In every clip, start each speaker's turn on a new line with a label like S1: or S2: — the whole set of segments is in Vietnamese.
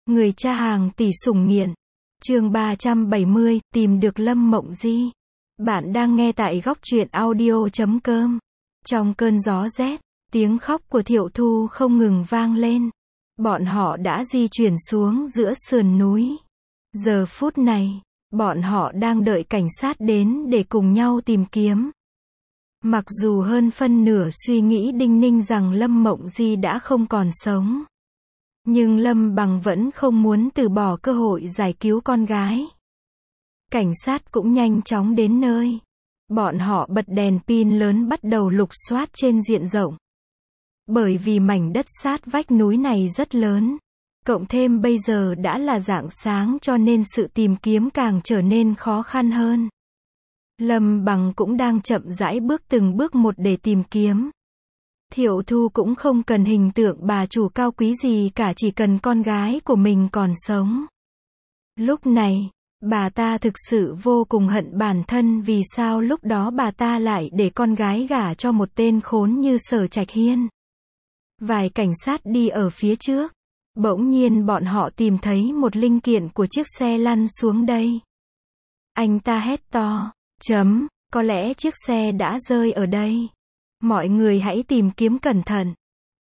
S1: Người cha hàng tỷ sủng nghiện. Chương 370, tìm được Lâm Mộng Di. Bạn đang nghe tại góc truyện audio.com. Trong cơn gió rét, tiếng khóc của Thiệu Thu không ngừng vang lên. Bọn họ đã di chuyển xuống giữa sườn núi. Giờ phút này, bọn họ đang đợi cảnh sát đến để cùng nhau tìm kiếm. Mặc dù hơn phân nửa suy nghĩ đinh ninh rằng Lâm Mộng Di đã không còn sống, nhưng Lâm Bằng vẫn không muốn từ bỏ cơ hội giải cứu con gái. Cảnh sát cũng nhanh chóng đến nơi. Bọn họ bật đèn pin lớn bắt đầu lục soát trên diện rộng. Bởi vì mảnh đất sát vách núi này rất lớn, cộng thêm bây giờ đã là rạng sáng cho nên sự tìm kiếm càng trở nên khó khăn hơn. Lâm Bằng cũng đang chậm rãi bước từng bước một để tìm kiếm. Thiệu Thu cũng không cần hình tượng bà chủ cao quý gì cả, chỉ cần con gái của mình còn sống. Lúc này, bà ta thực sự vô cùng hận bản thân vì sao lúc đó bà ta lại để con gái gả cho một tên khốn như Sở Trạch Hiên. Vài cảnh sát đi ở phía trước. Bỗng nhiên bọn họ tìm thấy một linh kiện của chiếc xe lăn xuống đây. Anh ta hét to, có lẽ chiếc xe đã rơi ở đây. Mọi người hãy tìm kiếm cẩn thận.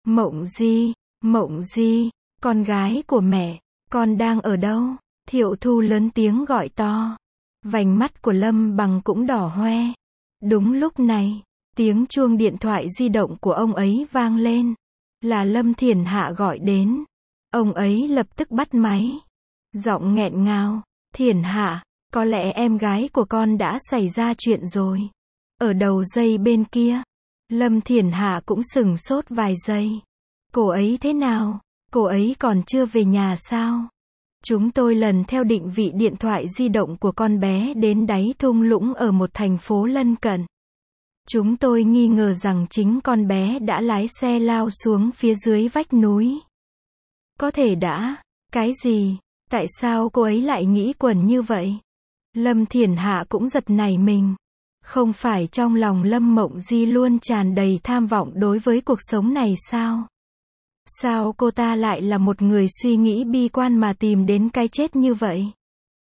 S1: Mộng Di, con gái của mẹ, con đang ở đâu? Thiệu Thu lớn tiếng gọi to. Vành mắt của Lâm Bằng cũng đỏ hoe. Đúng lúc này, tiếng chuông điện thoại di động của ông ấy vang lên. Là Lâm Thiển Hạ gọi đến. Ông ấy lập tức bắt máy. Giọng nghẹn ngào, Thiển Hạ, có lẽ em gái của con đã xảy ra chuyện rồi. Ở đầu dây bên kia, Lâm Thiển Hạ cũng sửng sốt vài giây. Cô ấy thế nào? Cô ấy còn chưa về nhà sao? Chúng tôi lần theo định vị điện thoại di động của con bé đến đáy thung lũng ở một thành phố lân cận. Chúng tôi nghi ngờ rằng chính con bé đã lái xe lao xuống phía dưới vách núi. Có thể đã. Cái gì? Tại sao cô ấy lại nghĩ quẩn như vậy? Lâm Thiển Hạ cũng giật nảy mình. Không phải trong lòng Lâm Mộng Di luôn tràn đầy tham vọng đối với cuộc sống này sao? Sao cô ta lại là một người suy nghĩ bi quan mà tìm đến cái chết như vậy?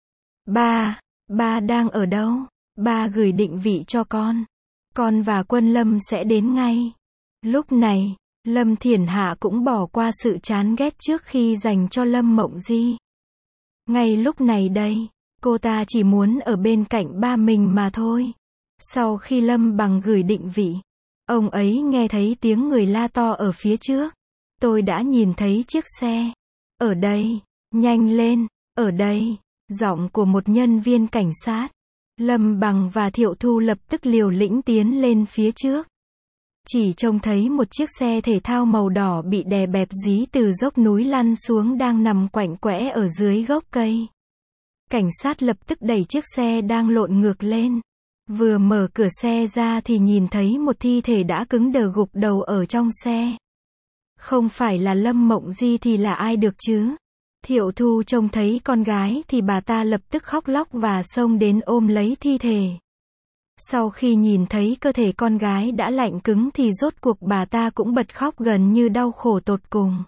S1: Ba đang ở đâu? Ba gửi định vị cho con. Con và Quân Lâm sẽ đến ngay. Lúc này, Lâm Thiển Hạ cũng bỏ qua sự chán ghét trước khi dành cho Lâm Mộng Di. Ngay lúc này đây, cô ta chỉ muốn ở bên cạnh ba mình mà thôi. Sau khi Lâm Bằng gửi định vị, ông ấy nghe thấy tiếng người la to ở phía trước. Tôi đã nhìn thấy chiếc xe. Ở đây, nhanh lên, ở đây. Giọng của một nhân viên cảnh sát. Lâm Bằng và Thiệu Thu lập tức liều lĩnh tiến lên phía trước. Chỉ trông thấy một chiếc xe thể thao màu đỏ bị đè bẹp dí từ dốc núi lăn xuống đang nằm quạnh quẽ ở dưới gốc cây. Cảnh sát lập tức đẩy chiếc xe đang lộn ngược lên. Vừa mở cửa xe ra thì nhìn thấy một thi thể đã cứng đờ gục đầu ở trong xe. Không phải là Lâm Mộng Di thì là ai được chứ? Thiệu Thu trông thấy con gái thì bà ta lập tức khóc lóc và xông đến ôm lấy thi thể. Sau khi nhìn thấy cơ thể con gái đã lạnh cứng thì rốt cuộc bà ta cũng bật khóc gần như đau khổ tột cùng.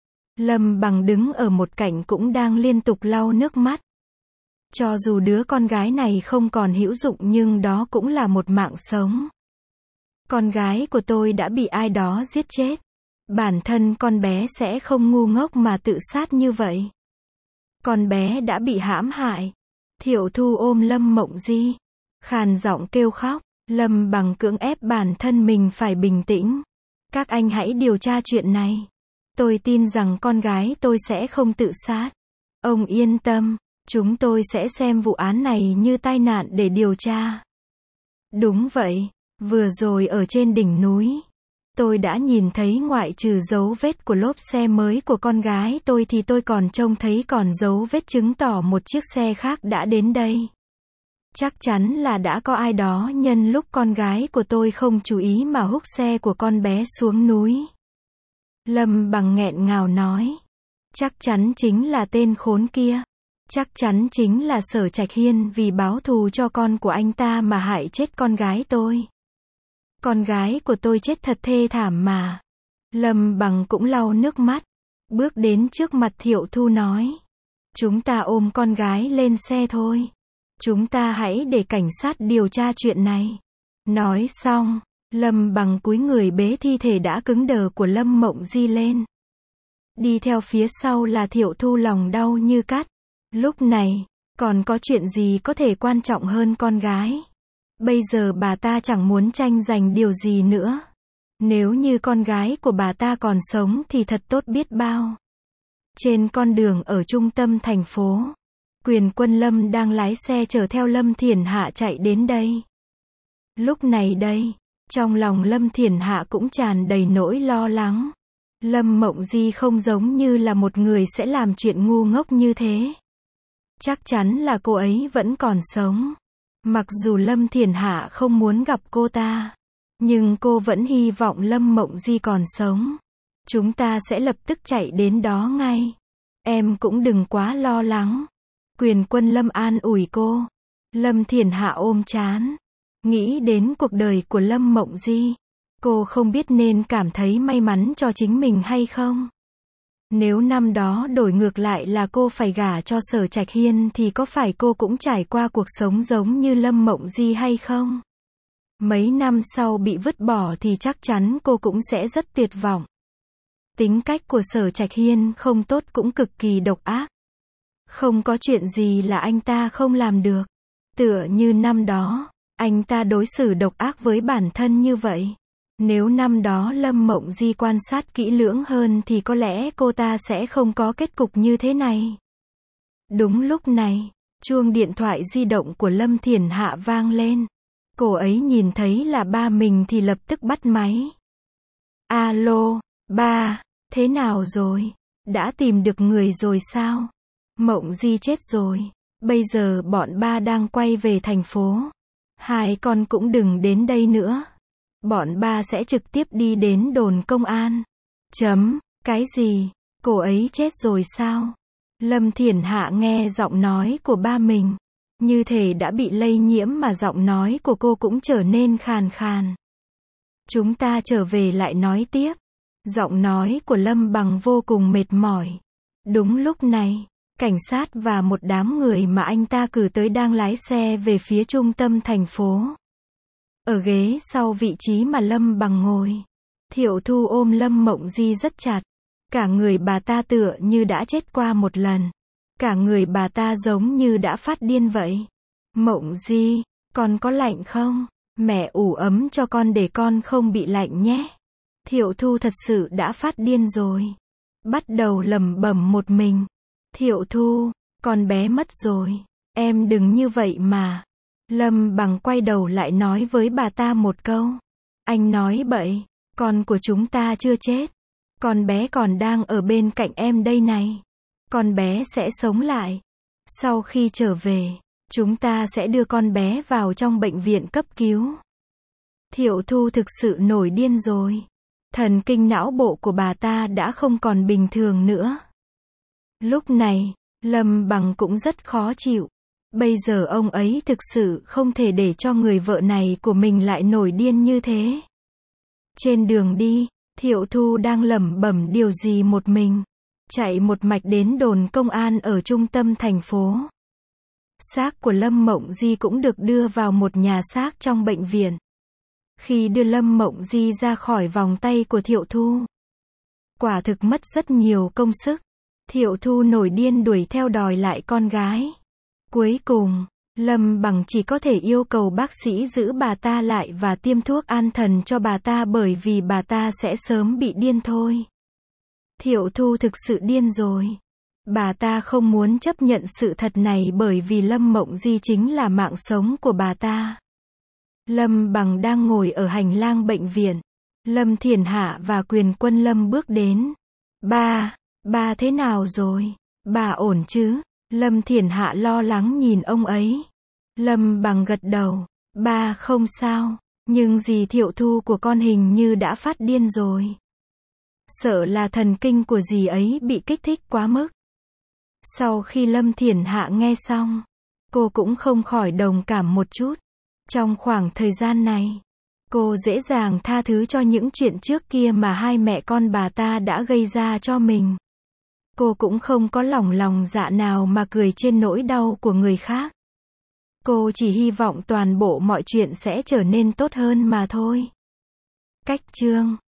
S1: Lâm Bằng đứng ở một cạnh cũng đang liên tục lau nước mắt. Cho dù đứa con gái này không còn hữu dụng nhưng đó cũng là một mạng sống. Con gái của tôi đã bị ai đó giết chết. Bản thân con bé sẽ không ngu ngốc mà tự sát như vậy. Con bé đã bị hãm hại. Thiệu Thu ôm Lâm Mộng Di, khàn giọng kêu khóc. Lâm Bằng cưỡng ép bản thân mình phải bình tĩnh. Các anh hãy điều tra chuyện này. Tôi tin rằng con gái tôi sẽ không tự sát. Ông yên tâm, chúng tôi sẽ xem vụ án này như tai nạn để điều tra. Đúng vậy, vừa rồi ở trên đỉnh núi, tôi đã nhìn thấy ngoại trừ dấu vết của lốp xe mới của con gái tôi thì tôi còn trông thấy còn dấu vết chứng tỏ một chiếc xe khác đã đến đây. Chắc chắn là đã có ai đó nhân lúc con gái của tôi không chú ý mà húc xe của con bé xuống núi. Lâm Bằng nghẹn ngào nói. Chắc chắn chính là tên khốn kia. Chắc chắn chính là Sở Trạch Hiên vì báo thù cho con của anh ta mà hại chết con gái tôi. Con gái của tôi chết thật thê thảm mà. Lâm Bằng cũng lau nước mắt. bước đến trước mặt Thiệu Thu nói. Chúng ta ôm con gái lên xe thôi. Chúng ta hãy để cảnh sát điều tra chuyện này. Nói xong, Lâm Bằng cúi người bế thi thể đã cứng đờ của Lâm Mộng Di lên. Đi theo phía sau là Thiệu Thu lòng đau như cắt. Lúc này, còn có chuyện gì có thể quan trọng hơn con gái? Bây giờ bà ta chẳng muốn tranh giành điều gì nữa. Nếu như con gái của bà ta còn sống thì thật tốt biết bao. Trên con đường ở trung tâm thành phố, Quyền Quân Lâm đang lái xe chở theo Lâm Thiển Hạ chạy đến đây. Lúc này đây, trong lòng Lâm Thiển Hạ cũng tràn đầy nỗi lo lắng. Lâm Mộng Di không giống như là một người sẽ làm chuyện ngu ngốc như thế. Chắc chắn là cô ấy vẫn còn sống. Mặc dù Lâm Thiển Hạ không muốn gặp cô ta, nhưng cô vẫn hy vọng Lâm Mộng Di còn sống. Chúng ta sẽ lập tức chạy đến đó ngay. Em cũng đừng quá lo lắng. Quyền Quân Lâm an ủi cô. Lâm Thiển Hạ ôm trán. Nghĩ đến cuộc đời của Lâm Mộng Di. Cô không biết nên cảm thấy may mắn cho chính mình hay không. Nếu năm đó đổi ngược lại là cô phải gả cho Sở Trạch Hiên thì có phải cô cũng trải qua cuộc sống giống như Lâm Mộng Di hay không? Mấy năm sau bị vứt bỏ thì chắc chắn cô cũng sẽ rất tuyệt vọng. Tính cách của Sở Trạch Hiên không tốt cũng cực kỳ độc ác. Không có chuyện gì là anh ta không làm được. Tựa như năm đó, anh ta đối xử độc ác với bản thân như vậy. Nếu năm đó Lâm Mộng Di quan sát kỹ lưỡng hơn thì có lẽ cô ta sẽ không có kết cục như thế này. Đúng lúc này, chuông điện thoại di động của Lâm Thiển Hạ vang lên. Cô ấy nhìn thấy là ba mình thì lập tức bắt máy. Alo, ba, thế nào rồi? Đã tìm được người rồi sao? Mộng Di chết rồi. Bây giờ bọn ba đang quay về thành phố. Hai con cũng đừng đến đây nữa. Bọn ba sẽ trực tiếp đi đến đồn công an. Cái gì? Cô ấy chết rồi sao? Lâm Thiển Hạ nghe giọng nói của ba mình. Như thể đã bị lây nhiễm mà giọng nói của cô cũng trở nên khàn khàn. Chúng ta trở về lại nói tiếp. Giọng nói của Lâm Bằng vô cùng mệt mỏi. Đúng lúc này, cảnh sát và một đám người mà anh ta cử tới đang lái xe về phía trung tâm thành phố. Ở ghế sau vị trí mà Lâm Bằng ngồi, Thiệu Thu ôm Lâm Mộng Di rất chặt. Cả người bà ta tựa như đã chết qua một lần. Cả người bà ta giống như đã phát điên vậy. Mộng Di, con có lạnh không? Mẹ ủ ấm cho con để con không bị lạnh nhé. Thiệu Thu thật sự đã phát điên rồi. Bắt đầu lẩm bẩm một mình. Thiệu Thu, con bé mất rồi. Em đừng như vậy mà. Lâm Bằng quay đầu lại nói với bà ta một câu. Anh nói bậy, con của chúng ta chưa chết. Con bé còn đang ở bên cạnh em đây này. Con bé sẽ sống lại. Sau khi trở về, chúng ta sẽ đưa con bé vào trong bệnh viện cấp cứu. Thiệu Thu thực sự nổi điên rồi. Thần kinh não bộ của bà ta đã không còn bình thường nữa. Lúc này, Lâm Bằng cũng rất khó chịu. Bây giờ ông ấy thực sự không thể để cho người vợ này của mình lại nổi điên như thế. Trên đường đi, Thiệu Thu đang lẩm bẩm điều gì một mình. Chạy một mạch đến đồn công an ở trung tâm thành phố. Xác của Lâm Mộng Di cũng được đưa vào một nhà xác trong bệnh viện. Khi đưa Lâm Mộng Di ra khỏi vòng tay của Thiệu Thu, quả thực mất rất nhiều công sức. Thiệu Thu nổi điên đuổi theo đòi lại con gái. Cuối cùng, Lâm Bằng chỉ có thể yêu cầu bác sĩ giữ bà ta lại và tiêm thuốc an thần cho bà ta bởi vì bà ta sẽ sớm bị điên thôi. Thiệu Thu thực sự điên rồi. Bà ta không muốn chấp nhận sự thật này bởi vì Lâm Mộng Di chính là mạng sống của bà ta. Lâm Bằng đang ngồi ở hành lang bệnh viện. Lâm Thiển Hạ và Quyền Quân Lâm bước đến. Ba thế nào rồi? Bà ổn chứ? Lâm Thiển Hạ lo lắng nhìn ông ấy. Lâm Bằng gật đầu. Ba không sao, nhưng dì Thiệu Thu của con hình như đã phát điên rồi. Sợ là thần kinh của dì ấy bị kích thích quá mức. Sau khi Lâm Thiển Hạ nghe xong, cô cũng không khỏi đồng cảm một chút. Trong khoảng thời gian này, cô dễ dàng tha thứ cho những chuyện trước kia mà hai mẹ con bà ta đã gây ra cho mình. Cô cũng không có lòng dạ nào mà cười trên nỗi đau của người khác. Cô chỉ hy vọng toàn bộ mọi chuyện sẽ trở nên tốt hơn mà thôi. Cách chương